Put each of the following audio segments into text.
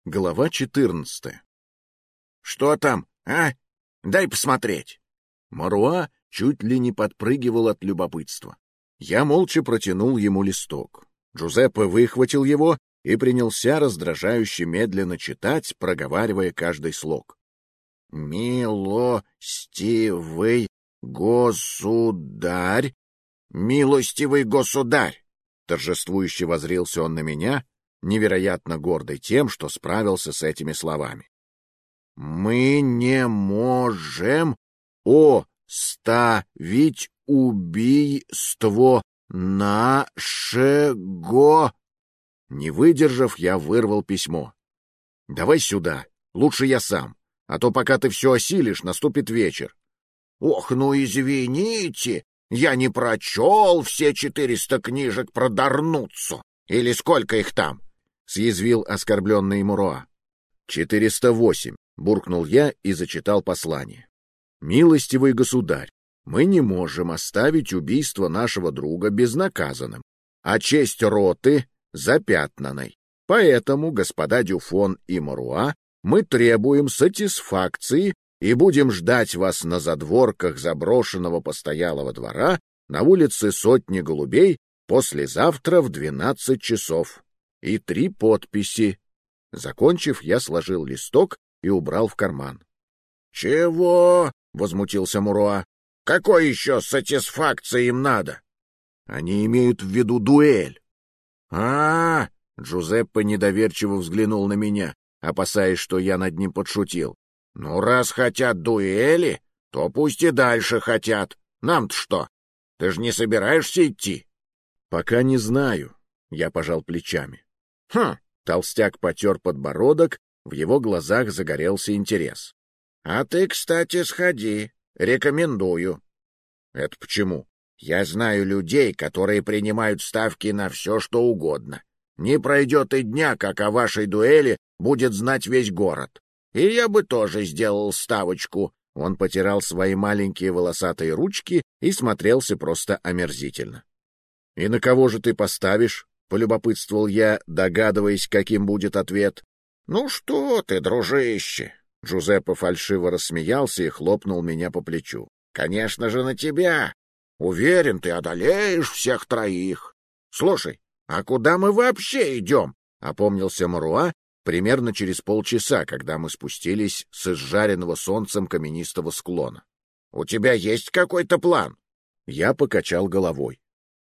Глава 14. «Что там, а? Дай посмотреть!» Маруа чуть ли не подпрыгивал от любопытства. Я молча протянул ему листок. Джузеппе выхватил его и принялся раздражающе медленно читать, проговаривая каждый слог. «Милостивый государь! Милостивый государь!» Торжествующе воззрился он на меня, невероятно гордый тем, что справился с этими словами. «Мы не можем оставить убийство нашего...» Не выдержав, я вырвал письмо. «Давай сюда, лучше я сам, а то пока ты все осилишь, наступит вечер». «Ох, ну извините, я не прочел все 400 книжек про Дарнуццо. Или сколько их там?» — съязвил оскорбленный Маруа. 408, — буркнул я и зачитал послание. «Милостивый государь, мы не можем оставить убийство нашего друга безнаказанным, а честь роты запятнанной. Поэтому, господа Дюфон и Маруа, мы требуем сатисфакции и будем ждать вас на задворках заброшенного постоялого двора на улице Сотни Голубей послезавтра в 12 часов. И 3 подписи». Закончив, я сложил листок и убрал в карман. «Чего?» — возмутился Маруа. «Какой еще сатисфакции им надо?» «Они имеют в виду дуэль». «А-а-а!» — Джузеппе недоверчиво взглянул на меня, опасаясь, что я над ним подшутил. «Ну, раз хотят дуэли, то пусть и дальше хотят. Нам-то что? Ты же не собираешься идти?» «Пока не знаю», — я пожал плечами. «Хм!» — толстяк потер подбородок, в его глазах загорелся интерес. «А ты, кстати, сходи. Рекомендую». «Это почему?» «Я знаю людей, которые принимают ставки на все, что угодно. Не пройдет и дня, как о вашей дуэли будет знать весь город. И я бы тоже сделал ставочку». Он потирал свои маленькие волосатые ручки и смотрелся просто омерзительно. «И на кого же ты поставишь?» — полюбопытствовал я, догадываясь, каким будет ответ. «Ну что ты, дружище!» Джузеппе фальшиво рассмеялся и хлопнул меня по плечу. «Конечно же на тебя! Уверен, ты одолеешь всех троих. Слушай, а куда мы вообще идем?» — опомнился Маруа примерно через полчаса, когда мы спустились с изжаренного солнцем каменистого склона. «У тебя есть какой-то план?» Я покачал головой.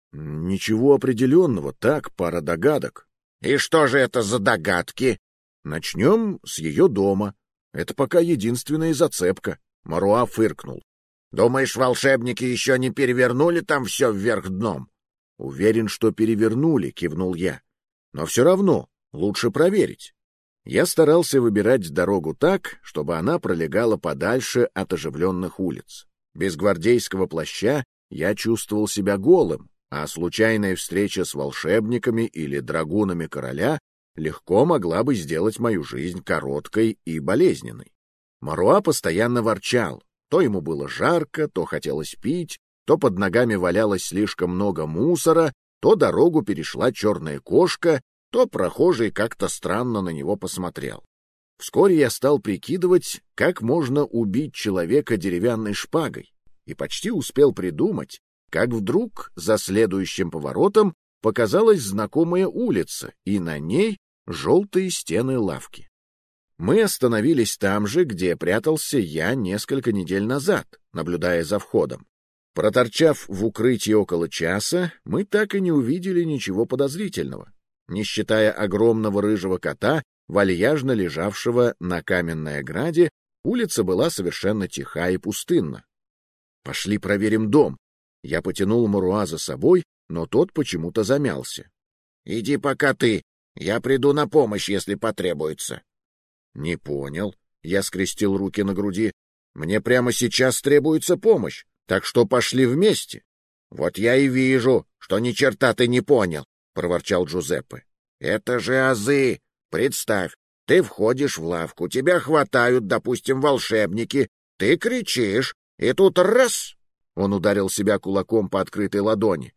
«Ничего определенного, так, пара догадок». «И что же это за догадки?» «Начнем с ее дома. Это пока единственная зацепка». Маруа фыркнул. «Думаешь, волшебники еще не перевернули там все вверх дном?» «Уверен, что перевернули», — кивнул я. «Но все равно лучше проверить». Я старался выбирать дорогу так, чтобы она пролегала подальше от оживленных улиц. Без гвардейского плаща я чувствовал себя голым, а случайная встреча с волшебниками или драгунами короля легко могла бы сделать мою жизнь короткой и болезненной. Маруа постоянно ворчал. То ему было жарко, то хотелось пить, то под ногами валялось слишком много мусора, то дорогу перешла черная кошка, то прохожий как-то странно на него посмотрел. Вскоре я стал прикидывать, как можно убить человека деревянной шпагой, и почти успел придумать, как вдруг за следующим поворотом показалась знакомая улица, и на ней желтые стены лавки. Мы остановились там же, где прятался я несколько недель назад, наблюдая за входом. Проторчав в укрытии около часа, мы так и не увидели ничего подозрительного, не считая огромного рыжего кота, вальяжно лежавшего на каменной ограде. Улица была совершенно тиха и пустынна. «Пошли проверим дом». Я потянул Маруа за собой, но тот почему-то замялся. «Иди пока ты, я приду на помощь, если потребуется». «Не понял». Я скрестил руки на груди. «Мне прямо сейчас требуется помощь, так что пошли вместе». «Вот я и вижу, что ни черта ты не понял», — проворчал Джузеппе. «Это же азы. Представь, ты входишь в лавку, тебя хватают, допустим, волшебники, ты кричишь, и тут раз!» Он ударил себя кулаком по открытой ладони.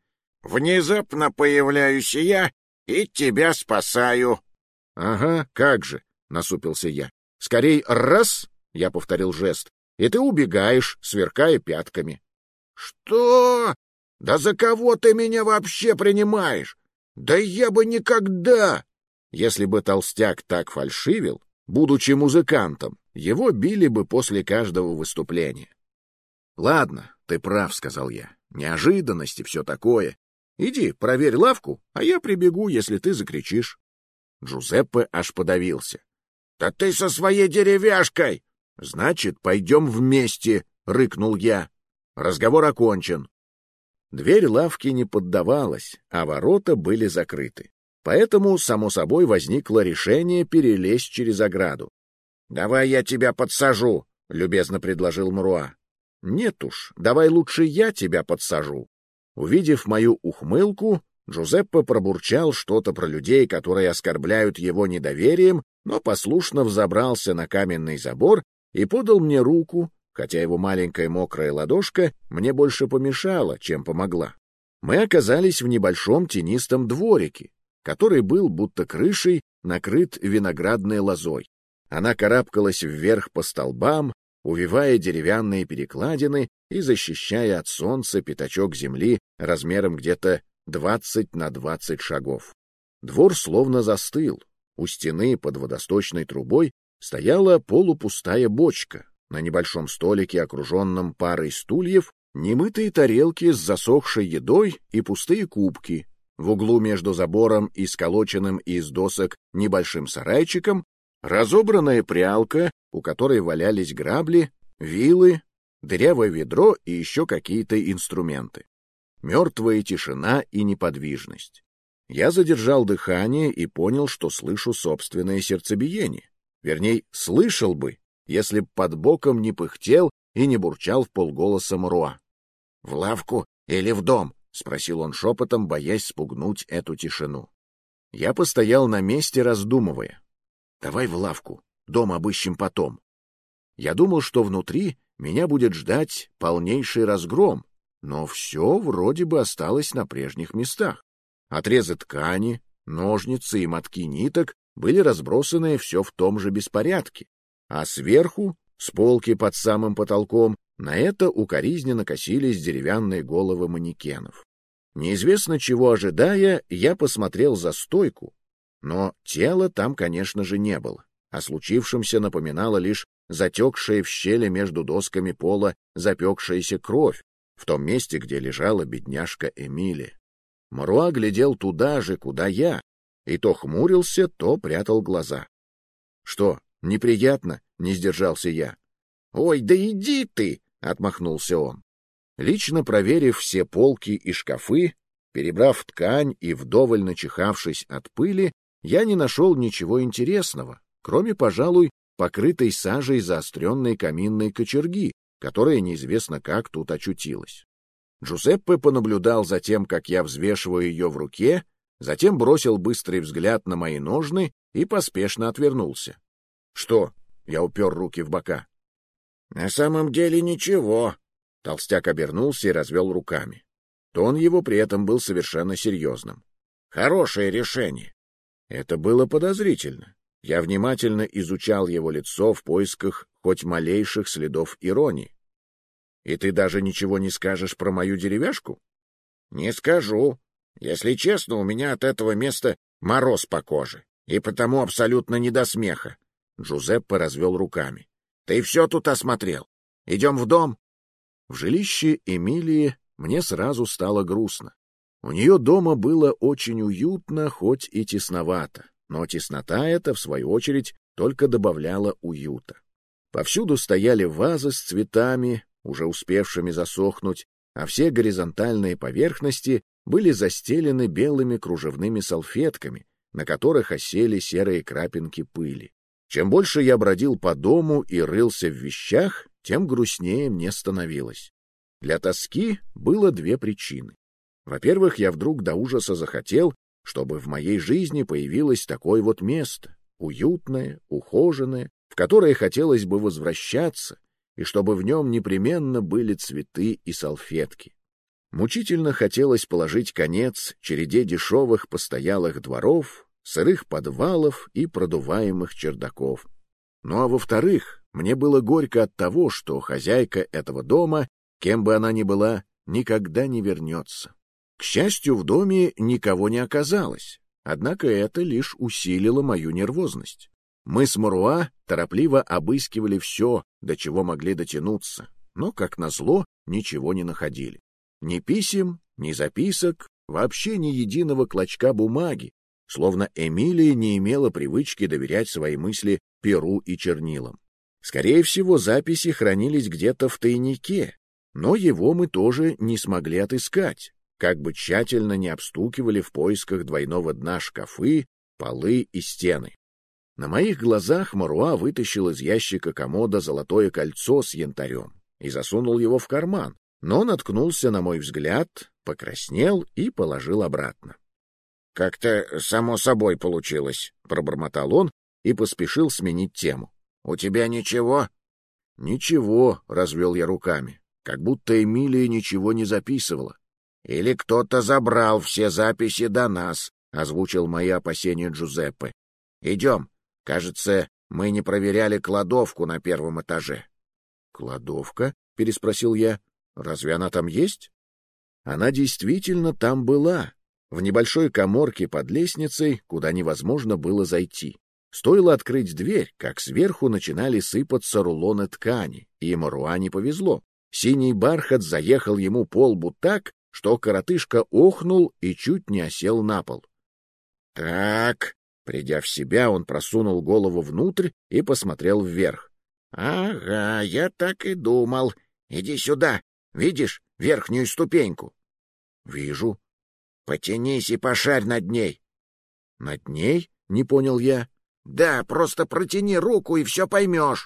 «Внезапно появляюсь я и тебя спасаю». «Ага, как же. насупился я. Скорей раз, я повторил жест, и ты убегаешь, сверкая пятками. Что? Да за кого ты меня вообще принимаешь? Да я бы никогда... Если бы толстяк так фальшивил, будучи музыкантом, его били бы после каждого выступления. — Ладно, ты прав, — сказал я. — Неожиданности, все такое. Иди, проверь лавку, а я прибегу, если ты закричишь. Джузеппе аж подавился. — Да ты со своей деревяшкой! — Значит, пойдем вместе, — рыкнул я. Разговор окончен. Дверь лавки не поддавалась, а ворота были закрыты. Поэтому, само собой, возникло решение перелезть через ограду. — Давай я тебя подсажу, — любезно предложил Мруа. — Нет уж, давай лучше я тебя подсажу. Увидев мою ухмылку, Джузеппе пробурчал что-то про людей, которые оскорбляют его недоверием, но послушно взобрался на каменный забор и подал мне руку, хотя его маленькая мокрая ладошка мне больше помешала, чем помогла. Мы оказались в небольшом тенистом дворике, который был будто крышей накрыт виноградной лозой. Она карабкалась вверх по столбам, увивая деревянные перекладины и защищая от солнца пятачок земли размером где-то 20 на 20 шагов. Двор словно застыл. У стены под водосточной трубой стояла полупустая бочка. На небольшом столике, окруженном парой стульев, немытые тарелки с засохшей едой и пустые кубки. В углу между забором и сколоченным из досок небольшим сарайчиком разобранная прялка, у которой валялись грабли, вилы, дырявое ведро и еще какие-то инструменты. Мертвая тишина и неподвижность. Я задержал дыхание и понял, что слышу собственное сердцебиение. Вернее, слышал бы, если б под боком не пыхтел и не бурчал вполголоса Мруа. — В лавку или в дом? — спросил он шепотом, боясь спугнуть эту тишину. Я постоял на месте, раздумывая. Давай в лавку, дом обыщем потом. Я думал, что внутри меня будет ждать полнейший разгром, но все вроде бы осталось на прежних местах. Отрезы ткани, ножницы и мотки ниток были разбросаны все в том же беспорядке, а сверху, с полки под самым потолком, на это укоризненно косились деревянные головы манекенов. Неизвестно чего ожидая, я посмотрел за стойку, но тела там, конечно же, не было. О случившемся напоминала лишь затекшая в щели между досками пола запекшаяся кровь в том месте, где лежала бедняжка Эмилия. Мруа глядел туда же, куда я, и то хмурился, то прятал глаза. — Что, неприятно? — не сдержался я. — Ой, да иди ты! — отмахнулся он. Лично проверив все полки и шкафы, перебрав ткань и вдоволь начихавшись от пыли, я не нашел ничего интересного, кроме, пожалуй, покрытой сажей заостренной каминной кочерги, которая неизвестно как тут очутилась. Джузеппе понаблюдал за тем, как я взвешиваю ее в руке, затем бросил быстрый взгляд на мои ножны и поспешно отвернулся. — Что? — я упер руки в бока. — На самом деле ничего. Толстяк обернулся и развел руками. Тон его при этом был совершенно серьезным. — Хорошее решение. Это было подозрительно. Я внимательно изучал его лицо в поисках хоть малейших следов иронии. — И ты даже ничего не скажешь про мою деревяшку? — Не скажу. Если честно, у меня от этого места мороз по коже, и потому абсолютно не до смеха. Джузеппе развел руками. — Ты все тут осмотрел? Идем в дом? В жилище Эмилии мне сразу стало грустно. У нее дома было очень уютно, хоть и тесновато, но теснота эта, в свою очередь, только добавляла уюта. Повсюду стояли вазы с цветами, уже успевшими засохнуть, а все горизонтальные поверхности были застелены белыми кружевными салфетками, на которых осели серые крапинки пыли. Чем больше я бродил по дому и рылся в вещах, тем грустнее мне становилось. Для тоски было две причины. Во-первых, я вдруг до ужаса захотел, чтобы в моей жизни появилось такое вот место, уютное, ухоженное, в которое хотелось бы возвращаться, и чтобы в нем непременно были цветы и салфетки. Мучительно хотелось положить конец череде дешевых постоялых дворов, сырых подвалов и продуваемых чердаков. Ну а во-вторых, мне было горько от того, что хозяйка этого дома, кем бы она ни была, никогда не вернется. К счастью, в доме никого не оказалось, однако это лишь усилило мою нервозность. Мы с Маруа торопливо обыскивали все, до чего могли дотянуться, но, как назло, ничего не находили. Ни писем, ни записок, вообще ни единого клочка бумаги, словно Эмилия не имела привычки доверять свои мысли перу и чернилам. Скорее всего, записи хранились где-то в тайнике, но его мы тоже не смогли отыскать, как бы тщательно не обстукивали в поисках двойного дна шкафы, полы и стены. На моих глазах Маруа вытащил из ящика комода золотое кольцо с янтарем и засунул его в карман, но наткнулся на мой взгляд, покраснел и положил обратно. — Как-то само собой получилось, — пробормотал он и поспешил сменить тему. — У тебя ничего? — Ничего, — развел я руками, как будто Эмилия ничего не записывала. — Или кто-то забрал все записи до нас, — озвучил мои опасения Джузеппе. — Идем. Кажется, мы не проверяли кладовку на первом этаже. — Кладовка? — переспросил я. — Разве она там есть? Она действительно там была, в небольшой каморке под лестницей, куда невозможно было зайти. Стоило открыть дверь, как сверху начинали сыпаться рулоны ткани, и Маруа не повезло. Синий бархат заехал ему по лбу так, что коротышка охнул и чуть не осел на пол. — Так, придя в себя, он просунул голову внутрь и посмотрел вверх. — Ага, я так и думал. Иди сюда. Видишь верхнюю ступеньку? — Вижу. — Потянись и пошарь над ней. — Над ней? — не понял я. — Да, просто протяни руку и все поймешь.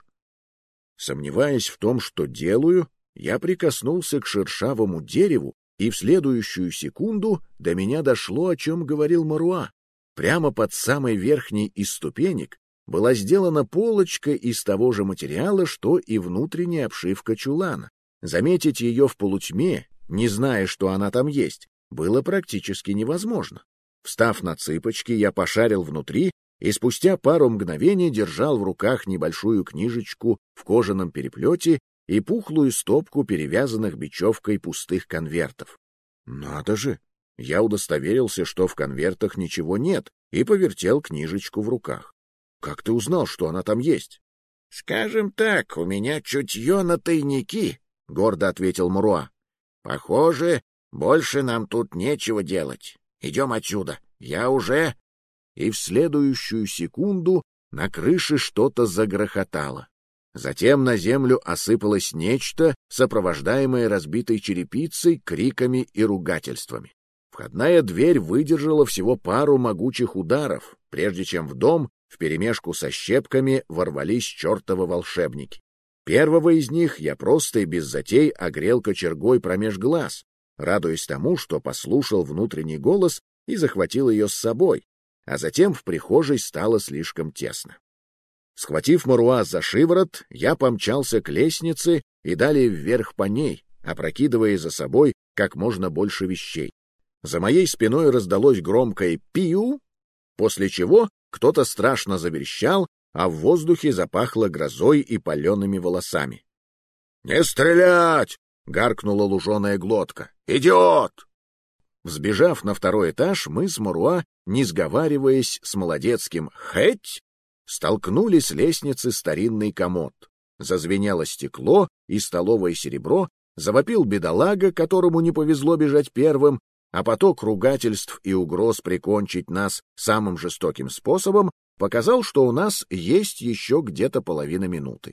Сомневаясь в том, что делаю, я прикоснулся к шершавому дереву, и в следующую секунду до меня дошло, о чем говорил Маруа. Прямо под самой верхней из ступенек была сделана полочка из того же материала, что и внутренняя обшивка чулана. Заметить ее в полутьме, не зная, что она там есть, было практически невозможно. Встав на цыпочки, я пошарил внутри и спустя пару мгновений держал в руках небольшую книжечку в кожаном переплете и пухлую стопку перевязанных бечевкой пустых конвертов. Надо же! Я удостоверился, что в конвертах ничего нет, и повертел книжечку в руках. Как ты узнал, что она там есть? — Скажем так, у меня чутье на тайники, — гордо ответил Маруа. — Похоже, больше нам тут нечего делать. Идем отсюда. Я уже... И в следующую секунду на крыше что-то загрохотало. Затем на землю осыпалось нечто, сопровождаемое разбитой черепицей, криками и ругательствами. Входная дверь выдержала всего пару могучих ударов, прежде чем в дом вперемешку со щепками ворвались чертовы волшебники. Первого из них я просто и без затей огрел кочергой промеж глаз, радуясь тому, что послушал внутренний голос и захватил ее с собой, а затем в прихожей стало слишком тесно. Схватив Маруа за шиворот, я помчался к лестнице и далее вверх по ней, опрокидывая за собой как можно больше вещей. За моей спиной раздалось громкое «пиу», после чего кто-то страшно заверещал, а в воздухе запахло грозой и палеными волосами. «Не стрелять!» — гаркнула луженая глотка. «Идиот!» Взбежав на второй этаж, мы с Маруа, не сговариваясь с молодецким «хэть», столкнули с лестницы старинный комод. Зазвенело стекло и столовое серебро, завопил бедолага, которому не повезло бежать первым, а поток ругательств и угроз прикончить нас самым жестоким способом показал, что у нас есть еще где-то половина минуты.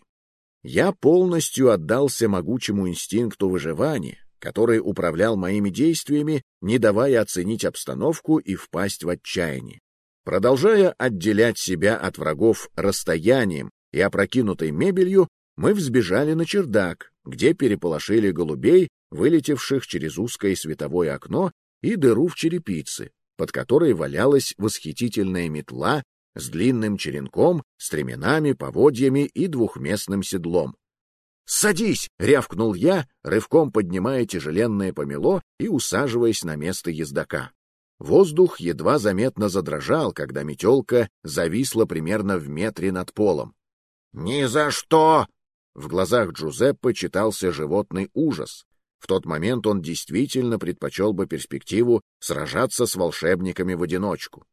Я полностью отдался могучему инстинкту выживания, который управлял моими действиями, не давая оценить обстановку и впасть в отчаяние. Продолжая отделять себя от врагов расстоянием и опрокинутой мебелью, мы взбежали на чердак, где переполошили голубей, вылетевших через узкое световое окно, и дыру в черепице, под которой валялась восхитительная метла с длинным черенком, стременами, поводьями и двухместным седлом. «Садись!» — рявкнул я, рывком поднимая тяжеленное помело и усаживаясь на место ездока. Воздух едва заметно задрожал, когда метелка зависла примерно в метре над полом. «Ни за что!» В глазах Джузеппе читался животный ужас. В тот момент он действительно предпочел бы перспективу сражаться с волшебниками в одиночку.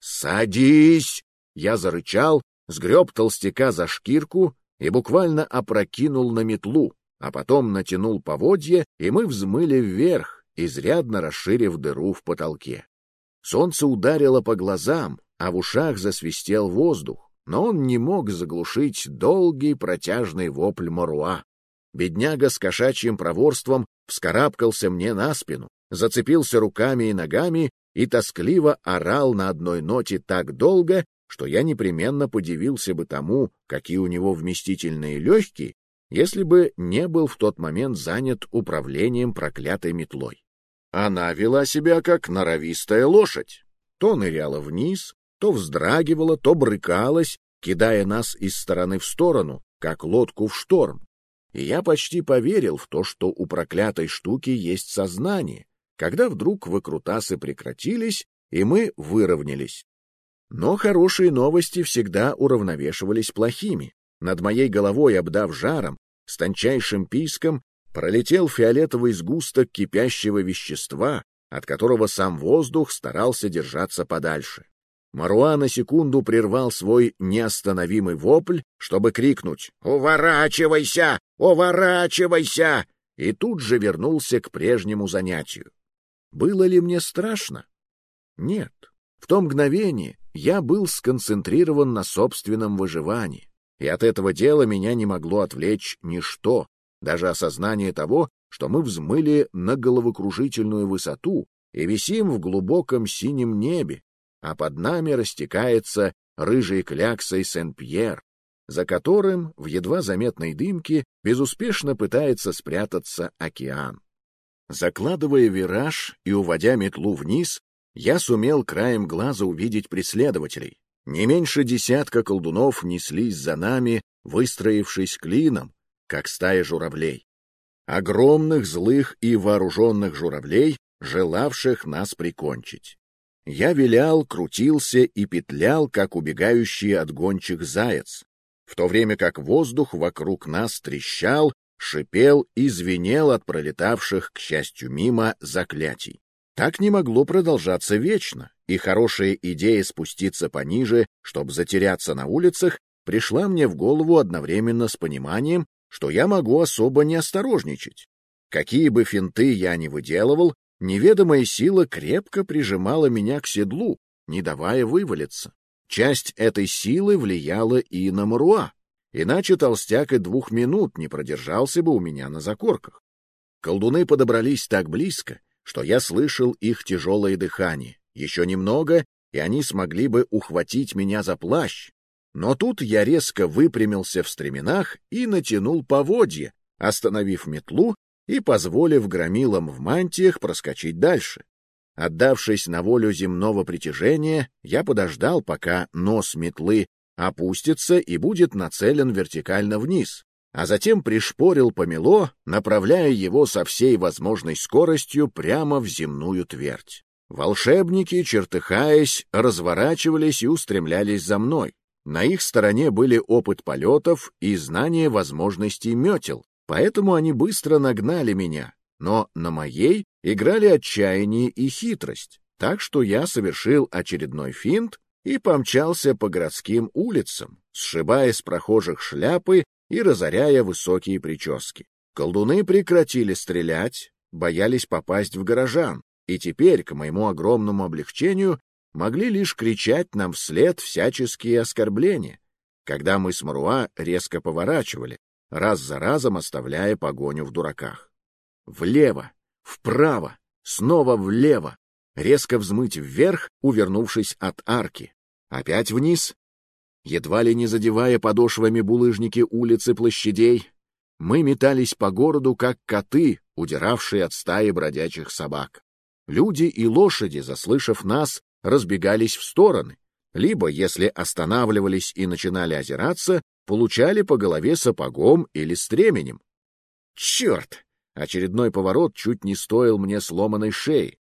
«Садись!» Я зарычал, сгреб толстяка за шкирку и буквально опрокинул на метлу, а потом натянул поводья, и мы взмыли вверх, изрядно расширив дыру в потолке. Солнце ударило по глазам, а в ушах засвистел воздух, но он не мог заглушить долгий протяжный вопль Маруа. Бедняга с кошачьим проворством вскарабкался мне на спину, зацепился руками и ногами и тоскливо орал на одной ноте так долго, что я непременно подивился бы тому, какие у него вместительные легкие, если бы не был в тот момент занят управлением проклятой метлой. Она вела себя как норовистая лошадь. То ныряла вниз, то вздрагивала, то брыкалась, кидая нас из стороны в сторону, как лодку в шторм. И я почти поверил в то, что у проклятой штуки есть сознание, когда вдруг выкрутасы прекратились, и мы выровнялись. Но хорошие новости всегда уравновешивались плохими. Над моей головой, обдав жаром, с тончайшим писком, пролетел фиолетовый сгусток кипящего вещества, от которого сам воздух старался держаться подальше. Маруа на секунду прервал свой неостановимый вопль, чтобы крикнуть «Уворачивайся! Уворачивайся!» и тут же вернулся к прежнему занятию. Было ли мне страшно? Нет. В то мгновение я был сконцентрирован на собственном выживании, и от этого дела меня не могло отвлечь ничто, даже осознание того, что мы взмыли на головокружительную высоту и висим в глубоком синем небе, а под нами растекается рыжей кляксой Сен-Пьер, за которым в едва заметной дымке безуспешно пытается спрятаться океан. Закладывая вираж и уводя метлу вниз, я сумел краем глаза увидеть преследователей. Не меньше десятка колдунов неслись за нами, выстроившись клином, как стая журавлей. Огромных, злых и вооруженных журавлей, желавших нас прикончить. Я вилял, крутился и петлял, как убегающий от гончих заяц, в то время как воздух вокруг нас трещал, шипел и звенел от пролетавших, к счастью, мимо заклятий. Так не могло продолжаться вечно, и хорошая идея спуститься пониже, чтобы затеряться на улицах, пришла мне в голову одновременно с пониманием, что я могу особо не осторожничать. Какие бы финты я ни выделывал, неведомая сила крепко прижимала меня к седлу, не давая вывалиться. Часть этой силы влияла и на Маруа, иначе толстяк и 2 минут не продержался бы у меня на закорках. Колдуны подобрались так близко, что я слышал их тяжелое дыхание. Еще немного, и они смогли бы ухватить меня за плащ. Но тут я резко выпрямился в стременах и натянул поводья, остановив метлу и позволив громилам в мантиях проскочить дальше. Отдавшись на волю земного притяжения, я подождал, пока нос метлы опустится и будет нацелен вертикально вниз, а затем пришпорил помело, направляя его со всей возможной скоростью прямо в земную твердь. Волшебники, чертыхаясь, разворачивались и устремлялись за мной. На их стороне были опыт полетов и знание возможностей метел, поэтому они быстро нагнали меня, но на моей играли отчаяние и хитрость, так что я совершил очередной финт и помчался по городским улицам, сшибая с прохожих шляпы и разоряя высокие прически. Колдуны прекратили стрелять, боялись попасть в горожан, и теперь, к моему огромному облегчению, могли лишь кричать нам вслед всяческие оскорбления, когда мы с Маруа резко поворачивали, раз за разом оставляя погоню в дураках. Влево, вправо, снова влево, резко взмыть вверх, увернувшись от арки. Опять вниз, едва ли не задевая подошвами булыжники улиц и площадей, мы метались по городу, как коты, удиравшие от стаи бродячих собак. Люди и лошади, заслышав нас, разбегались в стороны, либо, если останавливались и начинали озираться, получали по голове сапогом или стременем. Черт! Очередной поворот чуть не стоил мне сломанной шеи.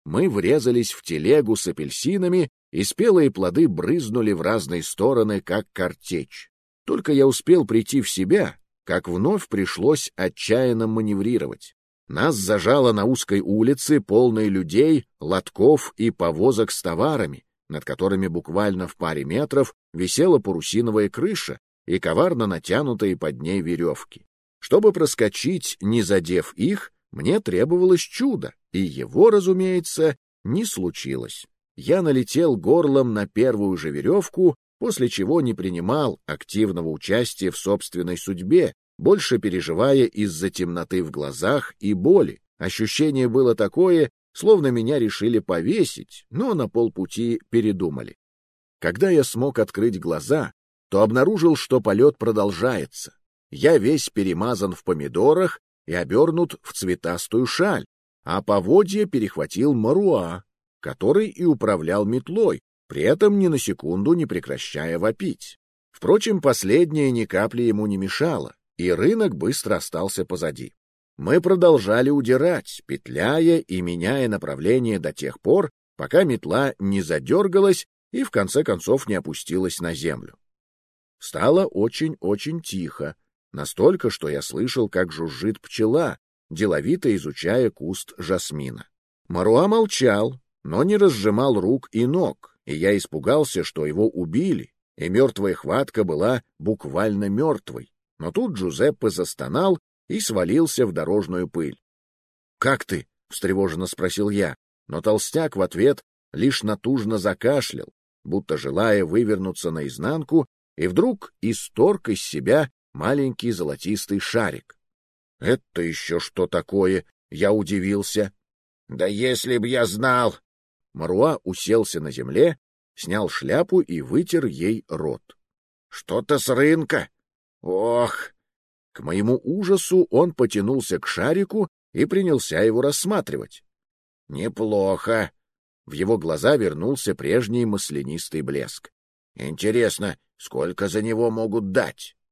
Мы врезались в телегу с апельсинами, и спелые плоды брызнули в разные стороны, как картечь. Только я успел прийти в себя, как вновь пришлось отчаянно маневрировать. Нас зажало на узкой улице, полной людей, лотков и повозок с товарами, над которыми буквально в паре метров висела парусиновая крыша и коварно натянутые под ней веревки. Чтобы проскочить, не задев их, мне требовалось чудо, и его, разумеется, не случилось. Я налетел горлом на первую же веревку, после чего не принимал активного участия в собственной судьбе, больше переживая из-за темноты в глазах и боли. Ощущение было такое, словно меня решили повесить, но на полпути передумали. Когда я смог открыть глаза, то обнаружил, что полет продолжается. Я весь перемазан в помидорах и обернут в цветастую шаль, а поводья перехватил Маруа, который и управлял метлой, при этом ни на секунду не прекращая вопить. Впрочем, последнее ни капли ему не мешало, и рынок быстро остался позади. Мы продолжали удирать, петляя и меняя направление до тех пор, пока метла не задергалась и в конце концов не опустилась на землю. Стало очень-очень тихо, настолько, что я слышал, как жужжит пчела, деловито изучая куст жасмина. Маруа молчал, но не разжимал рук и ног, и я испугался, что его убили, и мертвая хватка была буквально мертвой. Но тут Джузеппе застонал и свалился в дорожную пыль. — Как ты? — встревоженно спросил я, но толстяк в ответ лишь натужно закашлял, будто желая вывернуться наизнанку, и вдруг исторг из себя маленький золотистый шарик. — Это еще что такое? — я удивился. — Да если б я знал! Маруа уселся на земле, снял шляпу и вытер ей рот. — Что-то с рынка! Ох! К моему ужасу он потянулся к шарику и принялся его рассматривать. — Неплохо! В его глаза вернулся прежний маслянистый блеск. — Интересно, сколько за него могут дать?